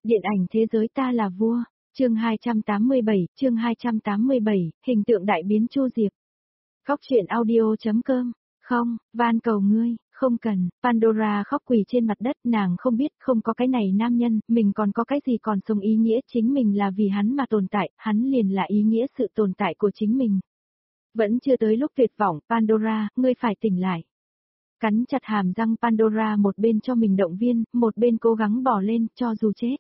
Điện ảnh thế giới ta là vua, chương 287, hình tượng đại biến Chu Diệp. Góc truyện audio.com, không, van cầu ngươi, không cần, Pandora khóc quỳ trên mặt đất, nàng không biết, không có cái này nam nhân, mình còn có cái gì còn sống ý nghĩa chính mình là vì hắn mà tồn tại, hắn liền là ý nghĩa sự tồn tại của chính mình. Vẫn chưa tới lúc tuyệt vọng, Pandora, ngươi phải tỉnh lại. Cắn chặt hàm răng Pandora một bên cho mình động viên, một bên cố gắng bỏ lên, cho dù chết.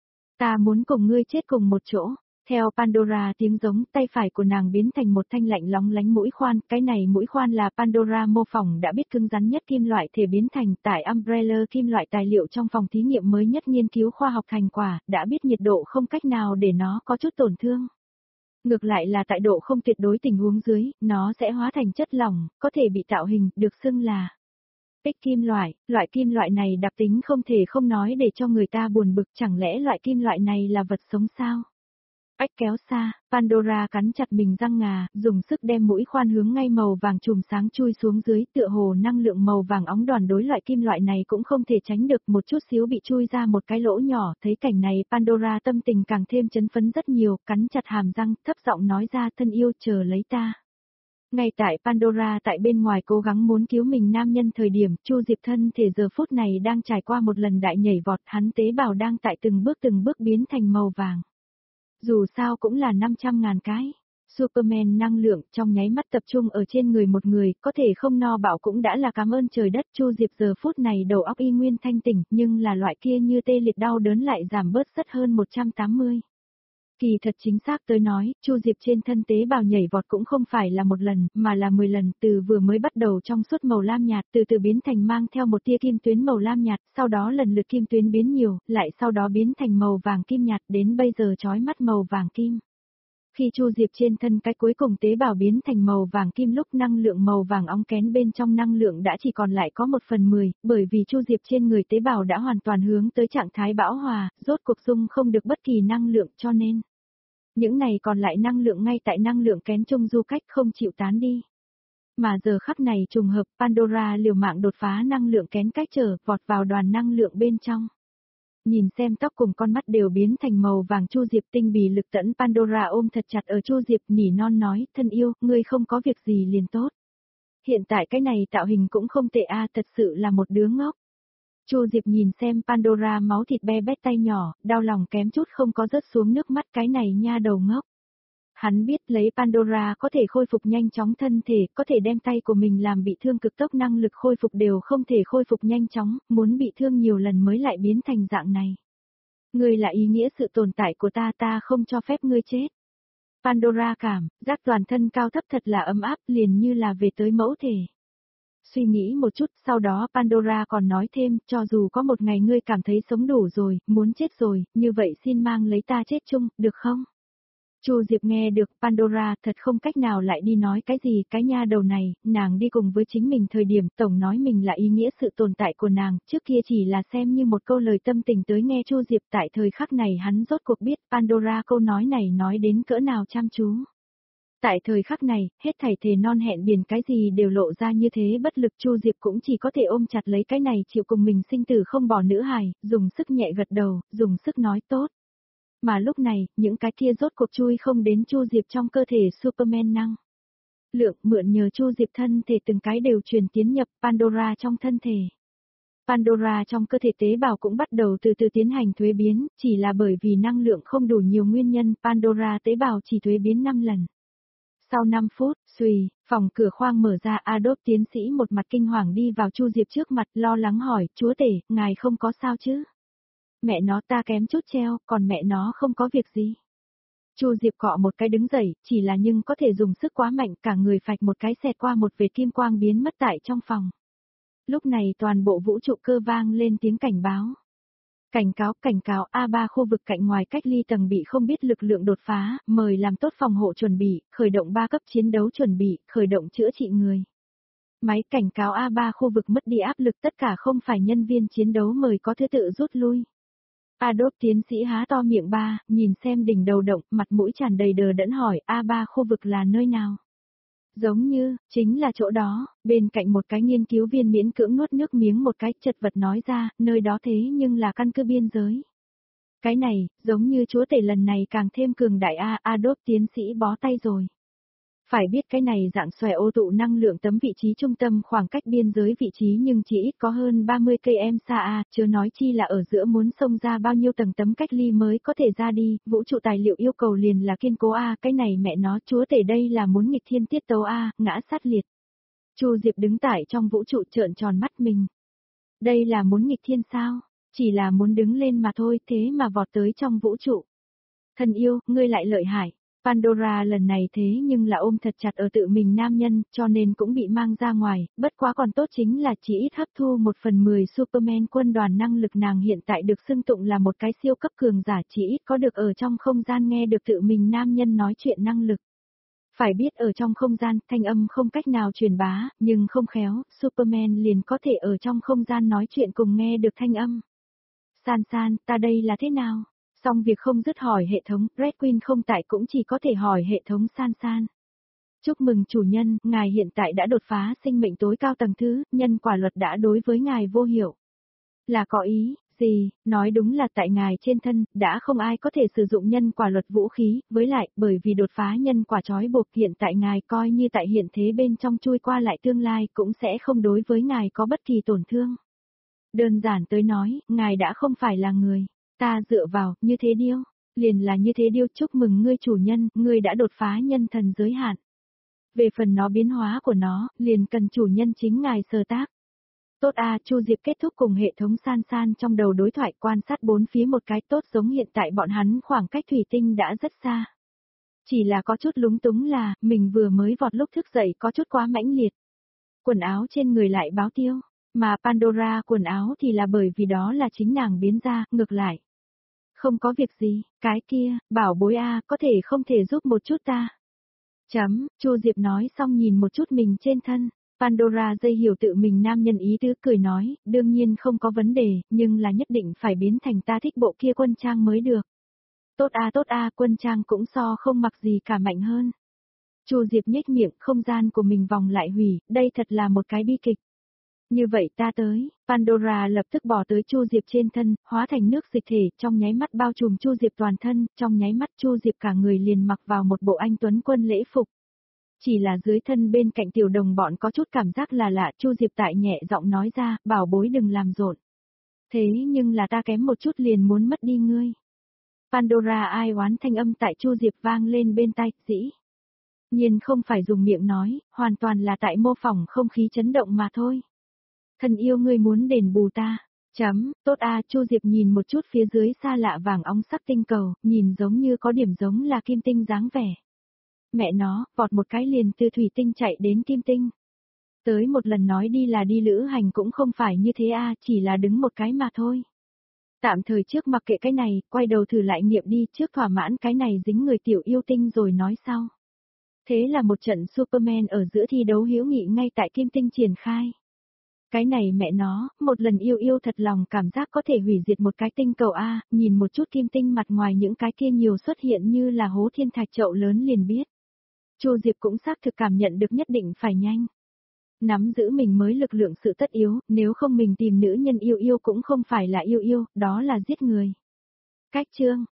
Ta muốn cùng ngươi chết cùng một chỗ. Theo Pandora tiếng giống, tay phải của nàng biến thành một thanh lạnh lóng lánh mũi khoan, cái này mũi khoan là Pandora mô phỏng đã biết cứng rắn nhất kim loại thể biến thành tại Umbrella kim loại tài liệu trong phòng thí nghiệm mới nhất nghiên cứu khoa học thành quả, đã biết nhiệt độ không cách nào để nó có chút tổn thương. Ngược lại là tại độ không tuyệt đối tình huống dưới, nó sẽ hóa thành chất lỏng, có thể bị tạo hình, được xưng là Bích kim loại kim loại này đặc tính không thể không nói để cho người ta buồn bực, chẳng lẽ loại kim loại này là vật sống sao? Ách kéo xa, Pandora cắn chặt mình răng ngà, dùng sức đem mũi khoan hướng ngay màu vàng chùm sáng chui xuống dưới, tựa hồ năng lượng màu vàng óng đoàn đối loại kim loại này cũng không thể tránh được, một chút xíu bị chui ra một cái lỗ nhỏ, thấy cảnh này Pandora tâm tình càng thêm chấn phấn rất nhiều, cắn chặt hàm răng, thấp giọng nói ra thân yêu chờ lấy ta. Ngay tại Pandora tại bên ngoài cố gắng muốn cứu mình nam nhân thời điểm, Chu Diệp thân thể giờ phút này đang trải qua một lần đại nhảy vọt, hắn tế bào đang tại từng bước biến thành màu vàng. Dù sao cũng là 500.000 cái. Superman năng lượng trong nháy mắt tập trung ở trên người một người, có thể không no bạo cũng đã là cảm ơn trời đất. Chu Diệp giờ phút này đầu óc y nguyên thanh tỉnh, nhưng là loại kia như tê liệt đau đớn lại giảm bớt rất hơn 180. Kỳ thật chính xác tới nói, Chu Diệp trên thân tế bào nhảy vọt cũng không phải là một lần, mà là 10 lần, từ vừa mới bắt đầu trong suốt màu lam nhạt, từ từ biến thành mang theo một tia kim tuyến màu lam nhạt, sau đó lần lượt kim tuyến biến nhiều, lại sau đó biến thành màu vàng kim nhạt, đến bây giờ chói mắt màu vàng kim. Khi Chu Diệp trên thân cái cuối cùng tế bào biến thành màu vàng kim lúc năng lượng màu vàng óng kén bên trong năng lượng đã chỉ còn lại có 1/10, bởi vì Chu Diệp trên người tế bào đã hoàn toàn hướng tới trạng thái bão hòa, rốt cuộc dung không được bất kỳ năng lượng cho nên. Những này còn lại năng lượng ngay tại năng lượng kén chung du cách không chịu tán đi. Mà giờ khắc này trùng hợp Pandora liều mạng đột phá năng lượng kén cách trở vọt vào đoàn năng lượng bên trong. Nhìn xem tóc cùng con mắt đều biến thành màu vàng Chu Diệp tinh bì lực tẫn Pandora ôm thật chặt ở Chu Diệp nỉ non nói, thân yêu, ngươi không có việc gì liền tốt. Hiện tại cái này tạo hình cũng không tệ a, thật sự là một đứa ngốc. Chu Diệp nhìn xem Pandora máu thịt be bét tay nhỏ, đau lòng kém chút không có rớt xuống nước mắt cái này nha đầu ngốc. Hắn biết lấy Pandora có thể khôi phục nhanh chóng thân thể, có thể đem tay của mình làm bị thương cực tốc năng lực khôi phục đều không thể khôi phục nhanh chóng, muốn bị thương nhiều lần mới lại biến thành dạng này. Ngươi là ý nghĩa sự tồn tại của ta, ta không cho phép ngươi chết. Pandora cảm, giác toàn thân cao thấp thật là ấm áp, liền như là về tới mẫu thể. Suy nghĩ một chút, sau đó Pandora còn nói thêm, cho dù có một ngày ngươi cảm thấy sống đủ rồi, muốn chết rồi, như vậy xin mang lấy ta chết chung, được không? Chu Diệp nghe được Pandora thật không cách nào lại đi nói cái gì, cái nha đầu này, nàng đi cùng với chính mình thời điểm tổng nói mình là ý nghĩa sự tồn tại của nàng, trước kia chỉ là xem như một câu lời tâm tình tới nghe Chu Diệp, tại thời khắc này hắn rốt cuộc biết Pandora câu nói này nói đến cỡ nào chăm chú. Tại thời khắc này, hết thảy thề non hẹn biển cái gì đều lộ ra như thế bất lực, Chu Diệp cũng chỉ có thể ôm chặt lấy cái này chịu cùng mình sinh tử không bỏ nữ hài, dùng sức nhẹ gật đầu, dùng sức nói tốt. Mà lúc này, những cái kia rốt cuộc chui không đến Chu Diệp trong cơ thể Superman năng. Lượng mượn nhờ Chu Diệp thân thể từng cái đều truyền tiến nhập Pandora trong thân thể. Pandora trong cơ thể tế bào cũng bắt đầu từ từ tiến hành thuế biến, chỉ là bởi vì năng lượng không đủ nhiều nguyên nhân, Pandora tế bào chỉ thuế biến 5 lần. Sau 5 phút, xùy, phòng cửa khoang mở ra, Adolf tiến sĩ một mặt kinh hoàng đi vào Chu Diệp trước mặt lo lắng hỏi, chúa tể, ngài không có sao chứ? Mẹ nó ta kém chút treo, còn mẹ nó không có việc gì. Chu Diệp cọ một cái đứng dậy, chỉ là nhưng có thể dùng sức quá mạnh, cả người phạch một cái xẹt qua một vệt kim quang biến mất tại trong phòng. Lúc này toàn bộ vũ trụ cơ vang lên tiếng cảnh báo. Cảnh cáo A3 khu vực cạnh ngoài cách ly tầng bị không biết lực lượng đột phá, mời làm tốt phòng hộ chuẩn bị, khởi động 3 cấp chiến đấu chuẩn bị, khởi động chữa trị người. Máy cảnh cáo A3 khu vực mất đi áp lực, tất cả không phải nhân viên chiến đấu mời có thứ tự rút lui. Adolf tiến sĩ há to miệng nhìn xem đỉnh đầu động, mặt mũi tràn đầy đờ đẫn hỏi A3 khu vực là nơi nào? Giống như, chính là chỗ đó, bên cạnh một cái nghiên cứu viên miễn cưỡng nuốt nước miếng một cái chật vật nói ra, nơi đó thế nhưng là căn cứ biên giới. Cái này, giống như chúa tể lần này càng thêm cường đại Adolf tiến sĩ bó tay rồi. Phải biết cái này dạng xòe ô tụ năng lượng tấm vị trí trung tâm khoảng cách biên giới vị trí nhưng chỉ ít có hơn 30 km xa chưa nói chi là ở giữa muốn xông ra bao nhiêu tầng tấm cách ly mới có thể ra đi, vũ trụ tài liệu yêu cầu liền là kiên cố cái này mẹ nó chúa tể đây là muốn nghịch thiên tiết tấu ngã sát liệt. Chu Diệp đứng tại trong vũ trụ trợn tròn mắt mình. Đây là muốn nghịch thiên sao? Chỉ là muốn đứng lên mà thôi, thế mà vọt tới trong vũ trụ. Thân yêu, ngươi lại lợi hại. Pandora lần này thế nhưng là ôm thật chặt ở tự mình nam nhân, cho nên cũng bị mang ra ngoài, bất quá còn tốt chính là chỉ ít hấp thu 1/10 Superman quân đoàn năng lực nàng hiện tại được xưng tụng là một cái siêu cấp cường giả chỉ ít có được ở trong không gian nghe được tự mình nam nhân nói chuyện năng lực. Phải biết ở trong không gian, thanh âm không cách nào truyền bá, nhưng không khéo, Superman liền có thể ở trong không gian nói chuyện cùng nghe được thanh âm. San San, ta đây là thế nào? Xong việc không dứt hỏi hệ thống, Red Queen không tại cũng chỉ có thể hỏi hệ thống San San. Chúc mừng chủ nhân, ngài hiện tại đã đột phá sinh mệnh tối cao tầng thứ, nhân quả luật đã đối với ngài vô hiệu. Là có ý, gì, nói đúng là tại ngài trên thân, đã không ai có thể sử dụng nhân quả luật vũ khí, với lại, bởi vì đột phá nhân quả trói buộc hiện tại ngài coi như tại hiện thế bên trong chui qua lại tương lai cũng sẽ không đối với ngài có bất kỳ tổn thương. Đơn giản tới nói, ngài đã không phải là người. Ta dựa vào, như thế điêu. Liền là như thế điêu, chúc mừng ngươi chủ nhân, ngươi đã đột phá nhân thần giới hạn. Về phần nó biến hóa của nó, liền cần chủ nhân chính ngài sơ tác. Tốt Chu Diệp kết thúc cùng hệ thống San San trong đầu đối thoại quan sát bốn phía một cái tốt giống hiện tại bọn hắn khoảng cách thủy tinh đã rất xa. Chỉ là có chút lúng túng là, mình vừa mới vọt lúc thức dậy có chút quá mãnh liệt. Quần áo trên người lại báo tiêu. Mà Pandora quần áo thì là bởi vì đó là chính nàng biến ra, ngược lại. Không có việc gì, cái kia, bảo bối có thể không thể giúp một chút ta. Chu Diệp nói xong nhìn một chút mình trên thân. Pandora dây hiểu tự mình nam nhân ý tứ cười nói, đương nhiên không có vấn đề, nhưng là nhất định phải biến thành ta thích bộ kia quân trang mới được. Tốt quân trang cũng so không mặc gì cả mạnh hơn. Chu Diệp nhếch miệng, không gian của mình vòng lại hủy, đây thật là một cái bi kịch. Như vậy ta tới, Pandora lập tức bỏ tới Chu Diệp trên thân, hóa thành nước dịch thể, trong nháy mắt bao trùm Chu Diệp toàn thân, trong nháy mắt Chu Diệp cả người liền mặc vào một bộ anh tuấn quân lễ phục. Chỉ là dưới thân bên cạnh tiểu đồng bọn có chút cảm giác là lạ, Chu Diệp tại nhẹ giọng nói ra, bảo bối đừng làm rộn. Thế nhưng là ta kém một chút liền muốn mất đi ngươi. Pandora ai oán thanh âm tại Chu Diệp vang lên bên tai, dĩ nhiên không phải dùng miệng nói, hoàn toàn là tại mô phỏng không khí chấn động mà thôi. Thân yêu ngươi muốn đền bù ta. Tốt Chu Diệp nhìn một chút phía dưới xa lạ vàng óng sắc tinh cầu, nhìn giống như có điểm giống là kim tinh dáng vẻ. Mẹ nó, vọt một cái liền từ thủy tinh chạy đến kim tinh. Tới một lần nói đi là đi lữ hành cũng không phải như thế chỉ là đứng một cái mà thôi. Tạm thời trước mặc kệ cái này, quay đầu thử lại nghiệm đi trước thỏa mãn cái này dính người tiểu yêu tinh rồi nói sau. Thế là một trận Superman ở giữa thi đấu hữu nghị ngay tại kim tinh triển khai. Cái này mẹ nó, một lần yêu thật lòng cảm giác có thể hủy diệt một cái tinh cầu nhìn một chút kim tinh mặt ngoài những cái kia nhiều xuất hiện như là hố thiên thạch chậu lớn liền biết. Chu Diệp cũng xác thực cảm nhận được nhất định phải nhanh. Nắm giữ mình mới lực lượng sự tất yếu, nếu không mình tìm nữ nhân yêu cũng không phải là yêu, đó là giết người. Cách chương